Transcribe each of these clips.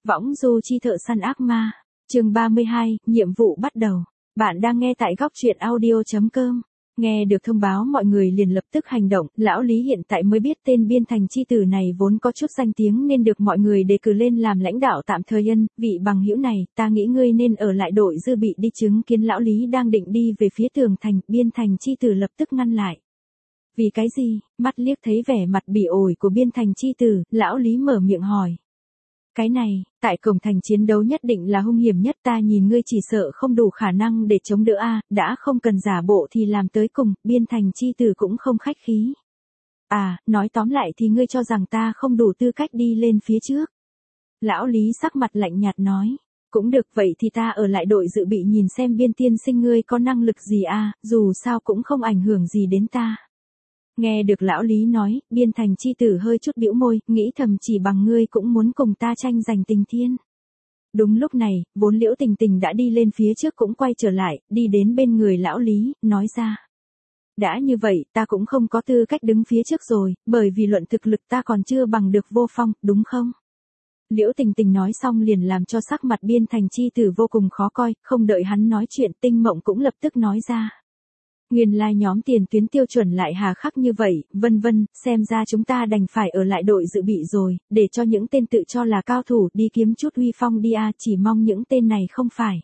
Võng du chi thợ săn ác ma. Chương 32, nhiệm vụ bắt đầu. Bạn đang nghe tại góc truyện audio.com. Nghe được thông báo mọi người liền lập tức hành động, lão Lý hiện tại mới biết tên Biên Thành chi tử này vốn có chút danh tiếng nên được mọi người đề cử lên làm lãnh đạo tạm thời. Vị bằng hữu này, ta nghĩ ngươi nên ở lại đội dự bị đi. Chứng kiến lão Lý đang định đi về phía tường thành, Biên Thành chi tử lập tức ngăn lại. Vì cái gì? Mắt liếc thấy vẻ mặt bỉ ổi của Biên Thành chi tử, lão Lý mở miệng hỏi. Cái này, tại cổng thành chiến đấu nhất định là hung hiểm nhất, ta nhìn ngươi chỉ sợ không đủ khả năng để chống đỡ a, đã không cần giả bộ thì làm tới cùng. Biên Thành chi tử cũng không khách khí. À, nói tóm lại thì ngươi cho rằng ta không đủ tư cách đi lên phía trước. Lão Lý sắc mặt lạnh nhạt nói. Cũng được, vậy thì ta ở lại đội dự bị nhìn xem Biên tiên sinh ngươi có năng lực gì a, dù sao cũng không ảnh hưởng gì đến ta. Nghe được lão Lý nói, Biên Thành chi tử hơi chút bĩu môi, nghĩ thầm chỉ bằng ngươi cũng muốn cùng ta tranh giành tình thiên. Đúng lúc này, vốn Liễu Tình Tình đã đi lên phía trước cũng quay trở lại, đi đến bên người lão Lý, nói ra. Đã như vậy, ta cũng không có tư cách đứng phía trước rồi, bởi vì luận thực lực ta còn chưa bằng được Vô Phong, đúng không? Liễu Tình Tình nói xong liền làm cho sắc mặt Biên Thành chi tử vô cùng khó coi, không đợi hắn nói chuyện, Tinh Mộng cũng lập tức nói ra. Nguyên lai nhóm tiền tuyến tiêu chuẩn lại hà khắc như vậy, vân vân, xem ra chúng ta đành phải ở lại đội dự bị rồi, để cho những tên tự cho là cao thủ đi kiếm chút uy phong đi a, chỉ mong những tên này không phải.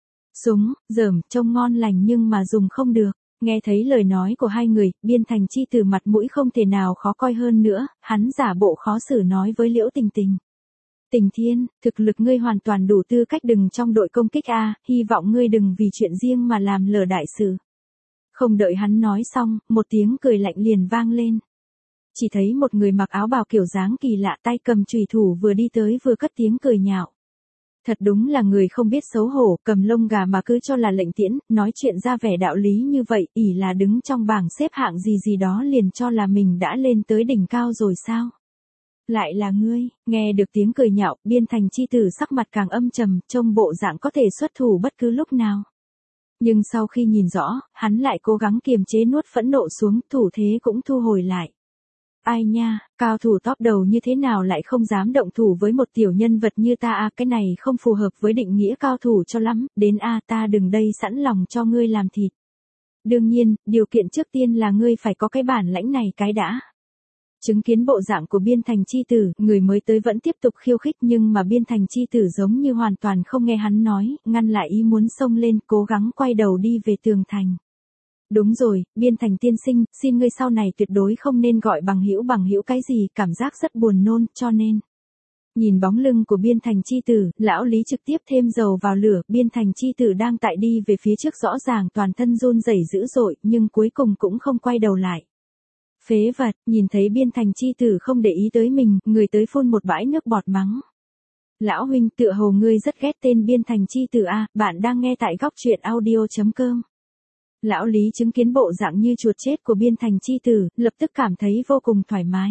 Súng, dởm, trông ngon lành nhưng mà dùng không được. Nghe thấy lời nói của hai người, Biên Thành chi từ mặt mũi không thể nào khó coi hơn nữa, hắn giả bộ khó xử nói với Liễu Tình Tình. Tình Thiên, thực lực ngươi hoàn toàn đủ tư cách đừng trong đội công kích a, hy vọng ngươi đừng vì chuyện riêng mà làm lỡ đại sự. Không đợi hắn nói xong, một tiếng cười lạnh liền vang lên. Chỉ thấy một người mặc áo bào kiểu dáng kỳ lạ tay cầm chùy thủ vừa đi tới vừa cất tiếng cười nhạo. Thật đúng là người không biết xấu hổ, cầm lông gà mà cứ cho là lệnh tiễn, nói chuyện ra vẻ đạo lý như vậy, ỷ là đứng trong bảng xếp hạng gì gì đó liền cho là mình đã lên tới đỉnh cao rồi sao? Lại là ngươi, nghe được tiếng cười nhạo, Biên Thành chi tử sắc mặt càng âm trầm, trông bộ dạng có thể xuất thủ bất cứ lúc nào. Nhưng sau khi nhìn rõ, hắn lại cố gắng kiềm chế nuốt phẫn nộ xuống, thủ thế cũng thu hồi lại. Ai nha, cao thủ top đầu như thế nào lại không dám động thủ với một tiểu nhân vật như ta a, cái này không phù hợp với định nghĩa cao thủ cho lắm, đến a ta đừng đây sẵn lòng cho ngươi làm thịt. Đương nhiên, điều kiện trước tiên là ngươi phải có cái bản lãnh này cái đã. Chứng kiến bộ dạng của Biên Thành chi tử, người mới tới vẫn tiếp tục khiêu khích nhưng mà Biên Thành chi tử giống như hoàn toàn không nghe hắn nói, ngăn lại ý muốn xông lên, cố gắng quay đầu đi về tường thành. Đúng rồi, Biên Thành tiên sinh, xin ngươi sau này tuyệt đối không nên gọi bằng hữu cái gì, cảm giác rất buồn nôn, cho nên. Nhìn bóng lưng của Biên Thành chi tử, lão Lý trực tiếp thêm dầu vào lửa, Biên Thành chi tử đang tại đi về phía trước rõ ràng toàn thân run rẩy dữ dội, nhưng cuối cùng cũng không quay đầu lại. Phế vật, nhìn thấy Biên Thành chi tử không để ý tới mình, người tới phun một bãi nước bọt mắng. Lão huynh, tựa hồ ngươi rất ghét tên Biên Thành chi tử a, bạn đang nghe tại góc truyện audio.com. Lão Lý chứng kiến bộ dạng như chuột chết của Biên Thành chi tử, lập tức cảm thấy vô cùng thoải mái.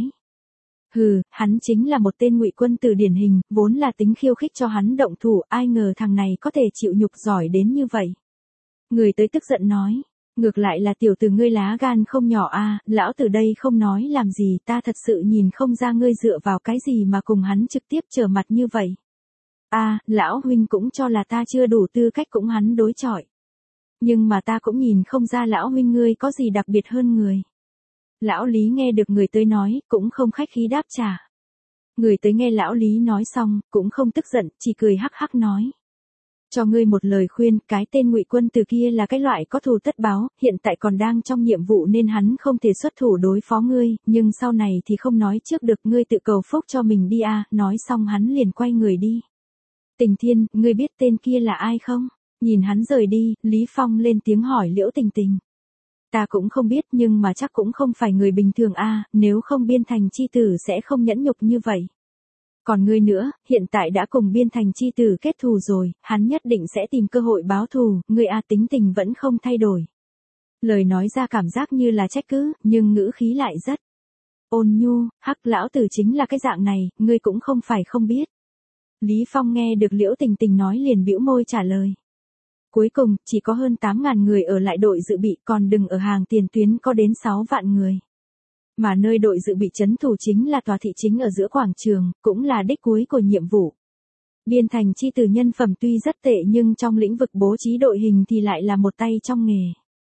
Hừ, hắn chính là một tên ngụy quân tử điển hình, vốn là tính khiêu khích cho hắn động thủ, ai ngờ thằng này có thể chịu nhục giỏi đến như vậy. Người tới tức giận nói. Ngược lại là tiểu tử ngươi lá gan không nhỏ a, lão tử đây không nói làm gì, ta thật sự nhìn không ra ngươi dựa vào cái gì mà cùng hắn trực tiếp trở mặt như vậy. A, lão huynh cũng cho là ta chưa đủ tư cách cũng hắn đối chọi. Nhưng mà ta cũng nhìn không ra lão huynh ngươi có gì đặc biệt hơn người. Lão Lý nghe được người tới nói, cũng không khách khí đáp trả. Người tới nghe lão Lý nói xong, cũng không tức giận, chỉ cười hắc hắc nói. Cho ngươi một lời khuyên, cái tên ngụy quân từ kia là cái loại có thù tất báo, hiện tại còn đang trong nhiệm vụ nên hắn không thể xuất thủ đối phó ngươi, nhưng sau này thì không nói trước được, ngươi tự cầu phúc cho mình đi a, nói xong hắn liền quay người đi. Tình Thiên, ngươi biết tên kia là ai không? Nhìn hắn rời đi, Lý Phong lên tiếng hỏi Liễu Tình Tình. Ta cũng không biết nhưng mà chắc cũng không phải người bình thường a, nếu không Biên Thành chi tử sẽ không nhẫn nhục như vậy. Còn ngươi nữa, hiện tại đã cùng Biên Thành chi tử kết thù rồi, hắn nhất định sẽ tìm cơ hội báo thù, ngươi a tính tình vẫn không thay đổi. Lời nói ra cảm giác như là trách cứ, nhưng ngữ khí lại rất ôn nhu, hắc lão tử chính là cái dạng này, ngươi cũng không phải không biết. Lý Phong nghe được Liễu Tình Tình nói liền bĩu môi trả lời. Cuối cùng, chỉ có hơn 8.000 người ở lại đội dự bị, còn đừng ở hàng tiền tuyến có đến 6 vạn người. Mà nơi đội dự bị trấn thủ chính là tòa thị chính ở giữa quảng trường, cũng là đích cuối của nhiệm vụ. Biên Thành chi từ nhân phẩm tuy rất tệ nhưng trong lĩnh vực bố trí đội hình thì lại là một tay trong nghề.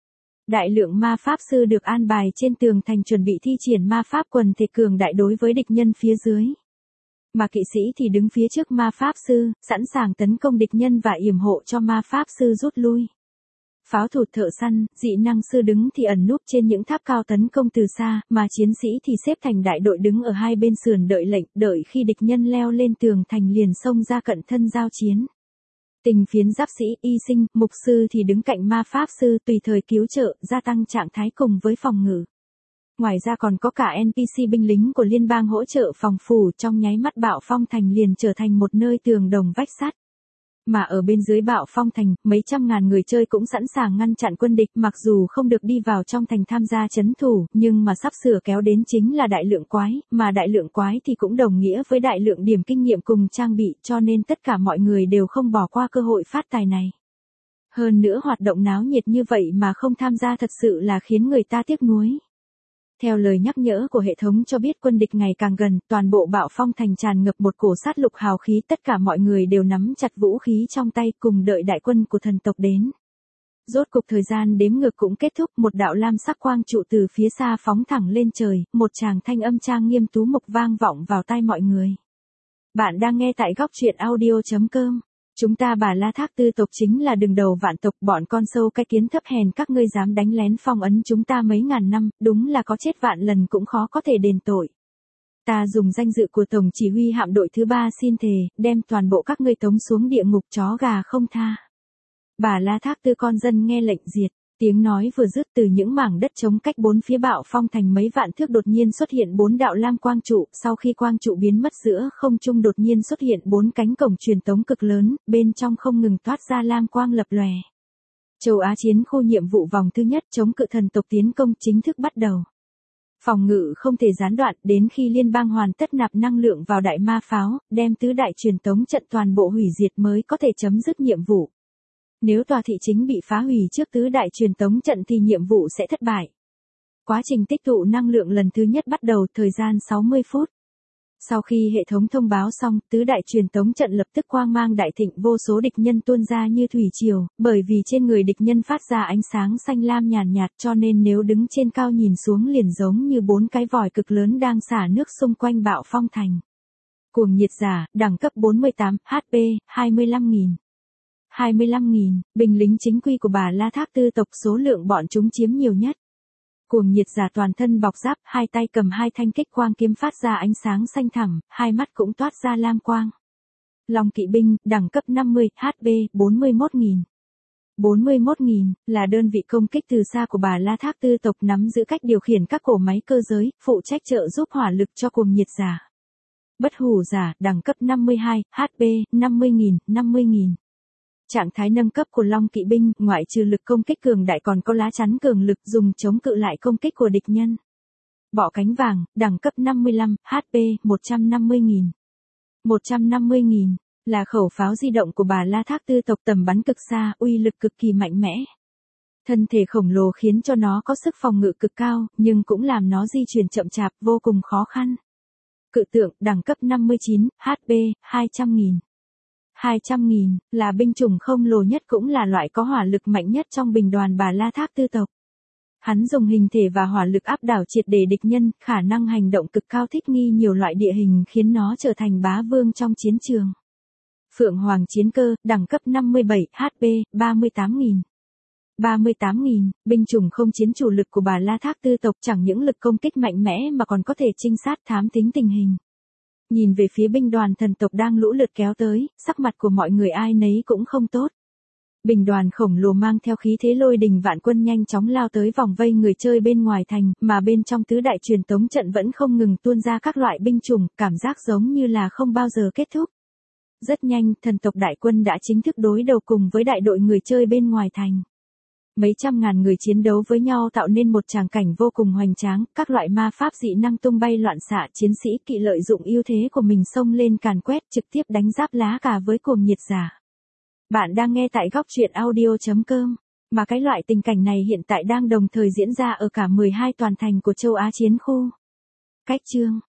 Đại lượng ma pháp sư được an bài trên tường thành chuẩn bị thi triển ma pháp quần thể cường đại đối với địch nhân phía dưới. Mà kỵ sĩ thì đứng phía trước ma pháp sư, sẵn sàng tấn công địch nhân và yểm hộ cho ma pháp sư rút lui. Pháo thủ thợ săn, dị năng sư đứng thì ẩn núp trên những tháp cao tấn công từ xa, mà chiến sĩ thì xếp thành đại đội đứng ở hai bên sườn đợi lệnh, đợi khi địch nhân leo lên tường thành liền xông ra cận thân giao chiến. Tình phiến giáp sĩ, y sinh, mục sư thì đứng cạnh ma pháp sư tùy thời cứu trợ, gia tăng trạng thái cùng với phòng ngự. Ngoài ra còn có cả NPC binh lính của liên bang hỗ trợ phòng phủ, trong nháy mắt Bạo Phong Thành liền trở thành một nơi tường đồng vách sắt. Mà ở bên dưới Bạo Phong Thành, mấy trăm ngàn người chơi cũng sẵn sàng ngăn chặn quân địch, mặc dù không được đi vào trong thành tham gia trấn thủ, nhưng mà sắp sửa kéo đến chính là đại lượng quái, mà đại lượng quái thì cũng đồng nghĩa với đại lượng điểm kinh nghiệm cùng trang bị, cho nên tất cả mọi người đều không bỏ qua cơ hội phát tài này. Hơn nữa hoạt động náo nhiệt như vậy mà không tham gia thật sự là khiến người ta tiếc nuối. Theo lời nhắc nhở của hệ thống cho biết quân địch ngày càng gần, toàn bộ Bạo Phong Thành tràn ngập một cổ sát lục hào khí, tất cả mọi người đều nắm chặt vũ khí trong tay cùng đợi đại quân của thần tộc đến. Rốt cục thời gian đếm ngược cũng kết thúc, một đạo lam sắc quang trụ từ phía xa phóng thẳng lên trời, một tràng thanh âm trang nghiêm tú mục vang vọng vào tai mọi người. Bạn đang nghe tại góc truyện audio.com. Chúng ta Bà La Thác Tư tộc chính là đường đầu vạn tộc, bọn con sâu cái kiến thấp hèn các ngươi dám đánh lén phong ấn chúng ta mấy ngàn năm, đúng là có chết vạn lần cũng khó có thể đền tội. Ta dùng danh dự của tổng chỉ huy hạm đội thứ 3 xin thề, đem toàn bộ các ngươi tống xuống địa ngục chó gà không tha. Bà La Thác Tư con dân nghe lệnh diệt. Tiếng nói vừa dứt, từ những mảng đất trống cách bốn phía Bạo Phong Thành mấy vạn thước đột nhiên xuất hiện 4 đạo lam quang trụ, sau khi quang trụ biến mất giữa không trung đột nhiên xuất hiện 4 cánh cổng truyền tống cực lớn, bên trong không ngừng toát ra lam quang lập lòe. Châu Á chiến khu nhiệm vụ vòng thứ nhất chống cự thần tộc tiến công chính thức bắt đầu. Phòng ngự không thể gián đoạn, đến khi liên bang hoàn tất nạp năng lượng vào đại ma pháo, đem tứ đại truyền tống trận toàn bộ hủy diệt mới có thể chấm dứt nhiệm vụ. Nếu tòa thị chính bị phá hủy trước tứ đại truyền tống trận thì nhiệm vụ sẽ thất bại. Quá trình tích tụ năng lượng lần thứ nhất bắt đầu, thời gian 60 phút. Sau khi hệ thống thông báo xong, tứ đại truyền tống trận lập tức quang mang đại thịnh, vô số địch nhân tuôn ra như thủy triều, bởi vì trên người địch nhân phát ra ánh sáng xanh lam nhàn nhạt, cho nên nếu đứng trên cao nhìn xuống liền giống như 4 cái vòi cực lớn đang xả nước xung quanh Bạo Phong Thành. Cuồng nhiệt giả, đẳng cấp 48, HP, 25.000. 25.000, binh lính chính quy của Bà La Thác Tư tộc, số lượng bọn chúng chiếm nhiều nhất. Cuồng nhiệt giả toàn thân bọc giáp, hai tay cầm hai thanh kích quang kiếm phát ra ánh sáng xanh thẳm, hai mắt cũng toát ra lam quang. Long kỵ binh, đẳng cấp 50, HP, 41.000. 41.000, là đơn vị công kích từ xa của Bà La Thác Tư tộc, nắm giữ cách điều khiển các cổ máy cơ giới, phụ trách trợ giúp hỏa lực cho cuồng nhiệt giả. Bất hủ giả, đẳng cấp 52, HP, 50.000, 50.000. Trạng thái nâng cấp của Long kỵ binh, ngoại trừ lực công kích cường đại còn có lá chắn cường lực dùng chống cự lại công kích của địch nhân. Bọ cánh vàng, đẳng cấp 55, HP, 150.000. 150.000, là khẩu pháo di động của Bà La Thác Tư tộc, tầm bắn cực xa, uy lực cực kỳ mạnh mẽ. Thân thể khổng lồ khiến cho nó có sức phòng ngự cực cao, nhưng cũng làm nó di chuyển chậm chạp, vô cùng khó khăn. Cự tượng, đẳng cấp 59, HP, 200.000. 200.000, là binh chủng không lồ nhất cũng là loại có hỏa lực mạnh nhất trong binh đoàn Bà La Thác Tư tộc. Hắn dùng hình thể và hỏa lực áp đảo triệt để địch nhân, khả năng hành động cực cao, thích nghi nhiều loại địa hình khiến nó trở thành bá vương trong chiến trường. Phượng Hoàng chiến cơ, đẳng cấp 57, HP, 38.000. 38.000, binh chủng không chiến chủ lực của Bà La Thác Tư tộc, chẳng những lực công kích mạnh mẽ mà còn có thể trinh sát thám tính tình hình. Nhìn về phía binh đoàn thần tộc đang lũ lượt kéo tới, sắc mặt của mọi người ai nấy cũng không tốt. Binh đoàn khổng lồ mang theo khí thế lôi đình vạn quân nhanh chóng lao tới vòng vây người chơi bên ngoài thành, mà bên trong tứ đại truyền tống trận vẫn không ngừng tuôn ra các loại binh chủng, cảm giác giống như là không bao giờ kết thúc. Rất nhanh, thần tộc đại quân đã chính thức đối đầu cùng với đại đội người chơi bên ngoài thành. Mấy trăm ngàn người chiến đấu với nhau tạo nên một tràng cảnh vô cùng hoành tráng, các loại ma pháp dị năng tung bay loạn xạ, chiến sĩ kỵ lợi dụng ưu thế của mình xông lên càn quét, trực tiếp đánh giáp lá cả với cuồng nhiệt giả. Bạn đang nghe tại góc truyện audio.com, mà cái loại tình cảnh này hiện tại đang đồng thời diễn ra ở cả 12 toàn thành của châu Á chiến khu. Cách chương